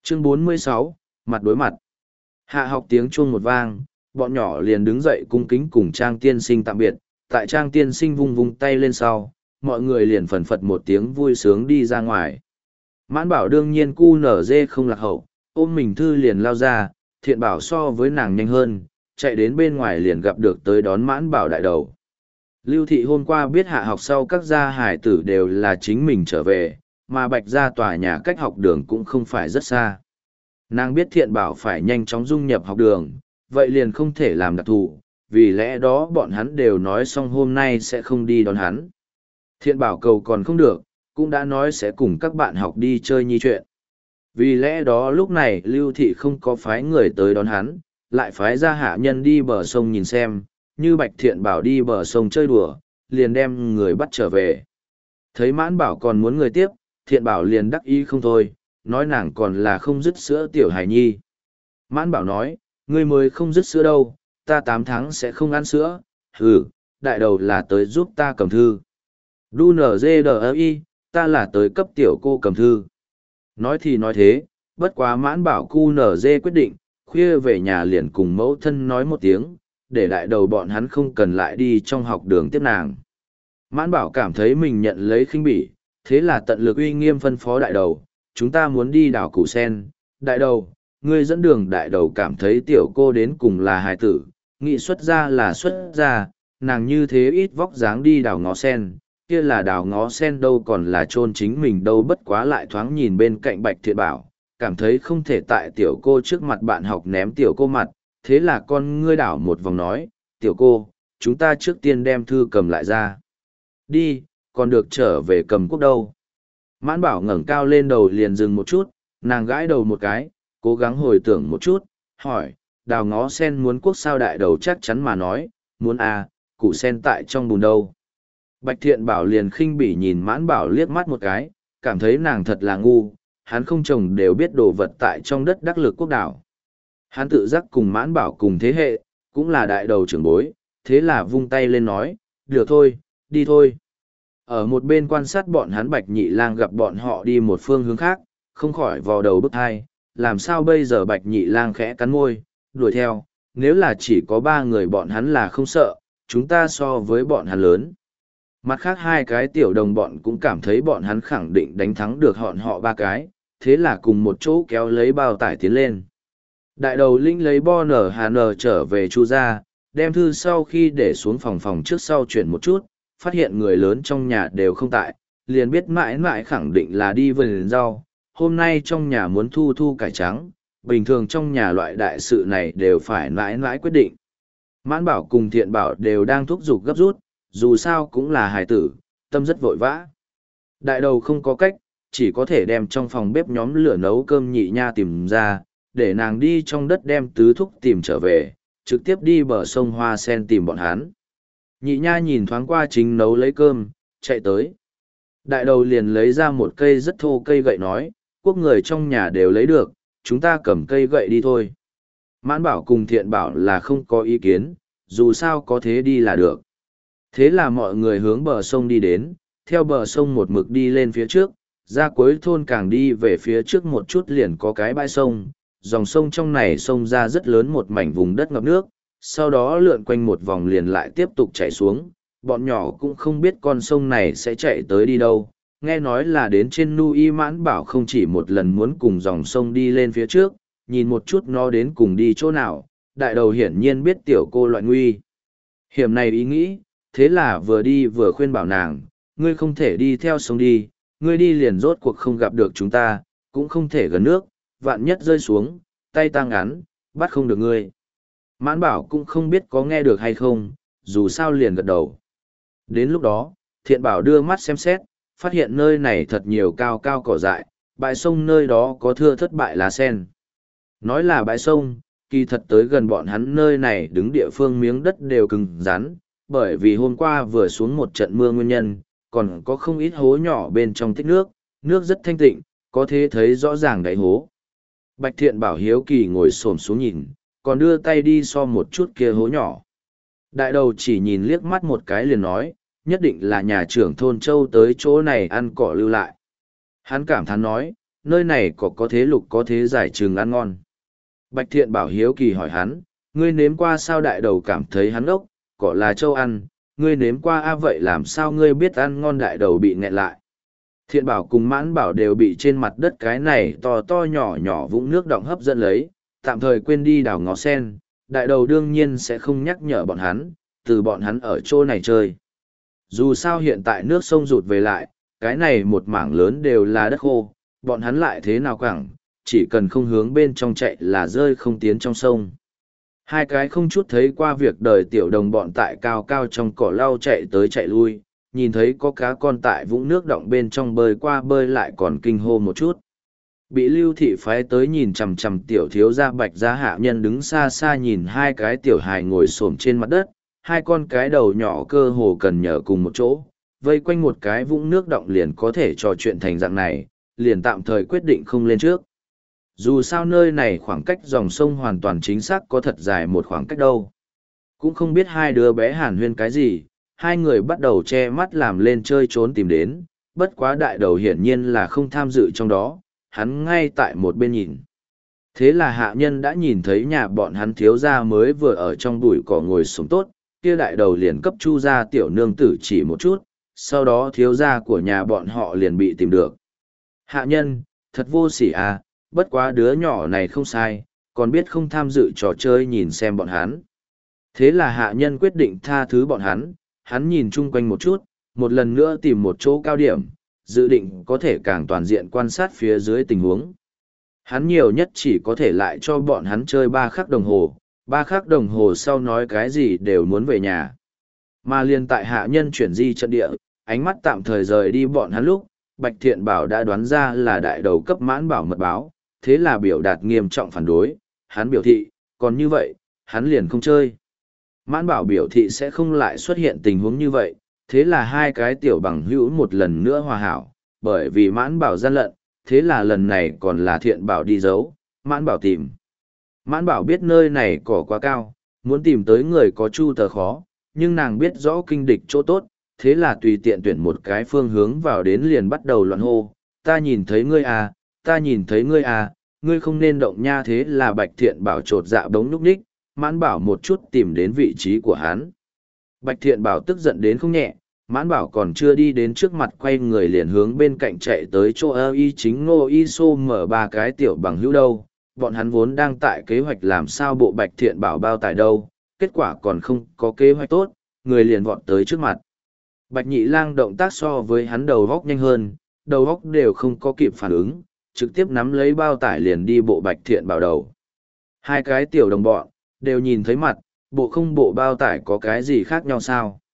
Chương 46, mặt đối mặt. Hạ học tiếng chuông một vang, bọn nhỏ liền đứng dậy cung kính cùng Trang tiên sinh tạm biệt, tại Trang tiên sinh vung vung tay lên sau, mọi người liền phần phật một tiếng vui sướng đi ra ngoài. Mãn bảo đương nhiên cu nở dê không lạc hậu, ôm mình thư liền lao ra, thiện bảo so với nàng nhanh hơn, chạy đến bên ngoài liền gặp được tới đón mãn bảo đại đầu. Lưu thị hôm qua biết hạ học sau các gia hải tử đều là chính mình trở về, mà bạch gia tòa nhà cách học đường cũng không phải rất xa. Nàng biết thiện bảo phải nhanh chóng dung nhập học đường, vậy liền không thể làm đặc thù, vì lẽ đó bọn hắn đều nói xong hôm nay sẽ không đi đón hắn. Thiện bảo cầu còn không được, cũng đã nói sẽ cùng các bạn học đi chơi nhi chuyện. Vì lẽ đó lúc này Lưu Thị không có phái người tới đón hắn, lại phái ra hạ nhân đi bờ sông nhìn xem, như Bạch Thiện bảo đi bờ sông chơi đùa, liền đem người bắt trở về. Thấy Mãn Bảo còn muốn người tiếp, Thiện bảo liền đắc ý không thôi, nói nàng còn là không dứt sữa tiểu hài nhi. Mãn Bảo nói, ngươi mới không dứt sữa đâu, ta 8 tháng sẽ không ăn sữa, đại đầu là tới giúp ta cầm thư. Đu nở dê đờ y, ta là tới cấp tiểu cô cầm thư. Nói thì nói thế, bất quá Mãn Bảo cu nở dê quyết định, khuya về nhà liền cùng mẫu thân nói một tiếng, để đại đầu bọn hắn không cần lại đi trong học đường tiếp nàng. Mãn Bảo cảm thấy mình nhận lấy khinh bỉ, thế là tận lực uy nghiêm phân phó đại đầu, chúng ta muốn đi đảo củ sen. Đại đầu, ngươi dẫn đường. Đại đầu cảm thấy tiểu cô đến cùng là hài tử, nghị xuất ra là xuất ra, nàng như thế ít vóc dáng đi đảo ngó sen, kia là đào ngó sen đâu còn là chôn chính mình đâu, bất quá lại thoáng nhìn bên cạnh Bạch Thiện bảo, cảm thấy không thể tại tiểu cô trước mặt bạn học ném tiểu cô mặt, thế là con ngươi đảo một vòng nói, tiểu cô, chúng ta trước tiên đem thư cầm lại ra. Đi, còn được trở về cầm quốc đâu. Mãn Bảo ngẩng cao lên đầu liền dừng một chút, nàng gãi đầu một cái, cố gắng hồi tưởng một chút, hỏi, đào ngó sen muốn quốc sao? Đại đầu chắc chắn mà nói, muốn à, củ sen tại trong bùn đâu. Bạch Thiện bảo liền khinh bỉ nhìn Mãn Bảo liếc mắt một cái, cảm thấy nàng thật là ngu, hắn không chồng đều biết đồ vật tại trong đất đắc lực quốc đảo. Hắn tự giác cùng Mãn Bảo cùng thế hệ, cũng là đại đầu trưởng bối, thế là vung tay lên nói, được thôi, đi thôi. Ở một bên quan sát bọn hắn Bạch Nhị Lang gặp bọn họ đi một phương hướng khác, không khỏi vò đầu bức hai, làm sao bây giờ? Bạch Nhị Lang khẽ cắn môi, đuổi theo, nếu là chỉ có 3 người bọn hắn là không sợ, chúng ta so với bọn hắn lớn. Mặt khác 2 cái tiểu đồng bọn cũng cảm thấy bọn hắn khẳng định đánh thắng được họ 3 cái, thế là cùng một chỗ kéo lấy bao tải tiến lên. Đại đầu Linh lấy bo nở hà nở trở về Chu gia, đem thư sau khi để xuống phòng trước sau chuyển một chút, phát hiện người lớn trong nhà đều không tại, liền biết mãi mãi khẳng định là đi vườn rau. Hôm nay trong nhà muốn thu cải trắng, bình thường trong nhà loại đại sự này đều phải mãi mãi quyết định. Mãn Bảo cùng Thiện bảo đều đang thúc giục gấp rút, dù sao cũng là hài tử, tâm rất vội vã. Đại đầu không có cách, chỉ có thể đem trong phòng bếp nhóm lửa nấu cơm Nhị Nha tìm ra, để nàng đi trong đất đem tứ thúc tìm trở về, trực tiếp đi bờ sông Hoa Sen tìm bọn hắn. Nhị Nha nhìn thoáng qua chính nấu lấy cơm, chạy tới. Đại đầu liền lấy ra một cây rất thô cây gậy nói, quốc người trong nhà đều lấy được, chúng ta cầm cây gậy đi thôi. Mãn Bảo cùng Thiện bảo là không có ý kiến, dù sao có thế đi là được. Thế là mọi người hướng bờ sông đi đến, theo bờ sông một mực đi lên phía trước, ra cuối thôn càng đi về phía trước một chút liền có cái bãi sông, dòng sông trong này sông ra rất lớn một mảnh vùng đất ngập nước, sau đó lượn quanh một vòng liền lại tiếp tục chảy xuống, bọn nhỏ cũng không biết con sông này sẽ chạy tới đi đâu, nghe nói là đến trên Nui. Mãn Bảo không chỉ một lần muốn cùng dòng sông đi lên phía trước, nhìn một chút nó đến cùng đi chỗ nào, đại đầu hiển nhiên biết tiểu cô loại nguy hiểm này ý nghĩ, thế là vừa đi vừa khuyên bảo nàng, ngươi không thể đi theo sông đi, ngươi đi liền rốt cuộc không gặp được chúng ta, cũng không thể gần nước, vạn nhất rơi xuống, tay ta ngắn, bắt không được ngươi. Mãn Bảo cũng không biết có nghe được hay không, dù sao liền gật đầu. Đến lúc đó, Thiện bảo đưa mắt xem xét, phát hiện nơi này thật nhiều cao cao cỏ dại, bãi sông nơi đó có thưa thất bại lá sen. Nói là bãi sông, kỳ thật tới gần bọn hắn nơi này đứng địa phương miếng đất đều cứng rắn, bởi vì hôm qua vừa xuống một trận mưa nguyên nhân, còn có không ít hố nhỏ bên trong tích nước, nước rất thanh tịnh, có thể thấy rõ ràng đáy hố. Bạch Thiện bảo hiếu kỳ ngồi xổm xuống nhìn, còn đưa tay đi so một chút kia hố nhỏ. Đại đầu chỉ nhìn liếc mắt một cái liền nói, nhất định là nhà trưởng thôn châu tới chỗ này ăn cỏ lưu lại. Hắn cảm thán nói, nơi này có thế lục có thế giải trường ăn ngon. Bạch Thiện Bảo hiếu kỳ hỏi hắn, ngươi nếm qua sao? Đại đầu cảm thấy hắn ốc, cỏ là châu ăn, ngươi nếm qua vậy làm sao ngươi biết ăn ngon? Đại đầu bị nghẹn lại. Thiện Bảo cùng Mãn Bảo đều bị trên mặt đất cái này to to nhỏ nhỏ vũng nước đọng hấp dẫn lấy, tạm thời quên đi đào ngó sen. Đại đầu đương nhiên sẽ không nhắc nhở bọn hắn, từ bọn hắn ở chỗ này chơi. Dù sao hiện tại nước sông rụt về lại, cái này một mảng lớn đều là đất khô, bọn hắn lại thế nào quẳng, chỉ cần không hướng bên trong chạy là rơi không tiến trong sông. Hai cái không chút thấy qua việc đời tiểu đồng bọn tại cao cao trong cỏ lau chạy tới chạy lui, nhìn thấy có cá con tại vũng nước đọng bên trong bơi qua bơi lại còn kinh hô một chút. Bị Lưu Thị phái tới nhìn chằm chằm tiểu thiếu gia Bạch gia hạ nhân đứng xa xa nhìn hai cái tiểu hài ngồi xổm trên mặt đất, hai con cái đầu nhỏ cơ hồ cần nhờ cùng một chỗ, vây quanh một cái vũng nước đọng liền có thể trò chuyện thành dạng này, liền tạm thời quyết định không lên trước. Dù sao nơi này khoảng cách dòng sông hoàn toàn chính xác có thật dài một khoảng cách đâu. Cũng không biết hai đứa bé hàn huyên cái gì, hai người bắt đầu che mắt làm lên chơi trốn tìm đến, bất quá đại đầu hiển nhiên là không tham dự trong đó, hắn ngay tại một bên nhìn. Thế là hạ nhân đã nhìn thấy nhà bọn hắn thiếu gia mới vừa ở trong bụi cỏ ngồi sống tốt, kia đại đầu liền cấp chu gia tiểu nương tử chỉ một chút, sau đó thiếu gia của nhà bọn họ liền bị tìm được. Hạ nhân, thật vô sỉ à, bất quá đứa nhỏ này không sai, còn biết không tham dự trò chơi nhìn xem bọn hắn. Thế là hạ nhân quyết định tha thứ bọn hắn nhìn chung quanh một chút, một lần nữa tìm một chỗ cao điểm, dự định có thể càng toàn diện quan sát phía dưới tình huống. Hắn nhiều nhất chỉ có thể lại cho bọn hắn chơi 3 khắc đồng hồ, 3 khắc đồng hồ sau nói cái gì đều muốn về nhà. Mà liên tại hạ nhân chuyển di trận địa, ánh mắt tạm thời rời đi bọn hắn lúc, Bạch Thiện Bảo đã đoán ra là đại đầu cấp Mãn Bảo mật báo, thế là biểu đạt nghiêm trọng phản đối, hắn biểu thị, còn như vậy, hắn liền không chơi. Mãn Bảo biểu thị sẽ không lại xuất hiện tình huống như vậy, thế là hai cái tiểu bằng hữu một lần nữa hòa hảo, bởi vì Mãn Bảo gian lận, thế là lần này còn là Thiện Bảo đi giấu, Mãn Bảo tìm. Mãn Bảo biết nơi này cỏ quá cao, muốn tìm tới người có chu tờ khó, nhưng nàng biết rõ kinh địch chỗ tốt, thế là tùy tiện tuyển một cái phương hướng vào đến liền bắt đầu loạn hô, ta nhìn thấy ngươi à, ta nhìn thấy ngươi à, ngươi không nên động nha. Thế là Bạch Thiện Bảo trột dạ bóng núp ních, Mãn Bảo một chút tìm đến vị trí của hắn. Bạch Thiện Bảo tức giận đến không nhẹ, Mãn Bảo còn chưa đi đến trước mặt quay người liền hướng bên cạnh chạy tới chỗ y chính Ngô Y Xô mở 3 cái tiểu bằng hữu đâu, bọn hắn vốn đang tại kế hoạch làm sao bộ Bạch Thiện Bảo bao tải đâu, kết quả còn không có kế hoạch tốt, người liền vọt tới trước mặt. Bạch Nhị Lang động tác so với hắn đầu góc nhanh hơn, đầu góc đều không có kịp phản ứng, trực tiếp nắm lấy bao tải liền đi bộ Bạch Thiện Bảo đầu. Hai cái tiểu đồng bọn, đều nhìn thấy mặt, bộ không bộ bao tải có cái gì khác nhau sao?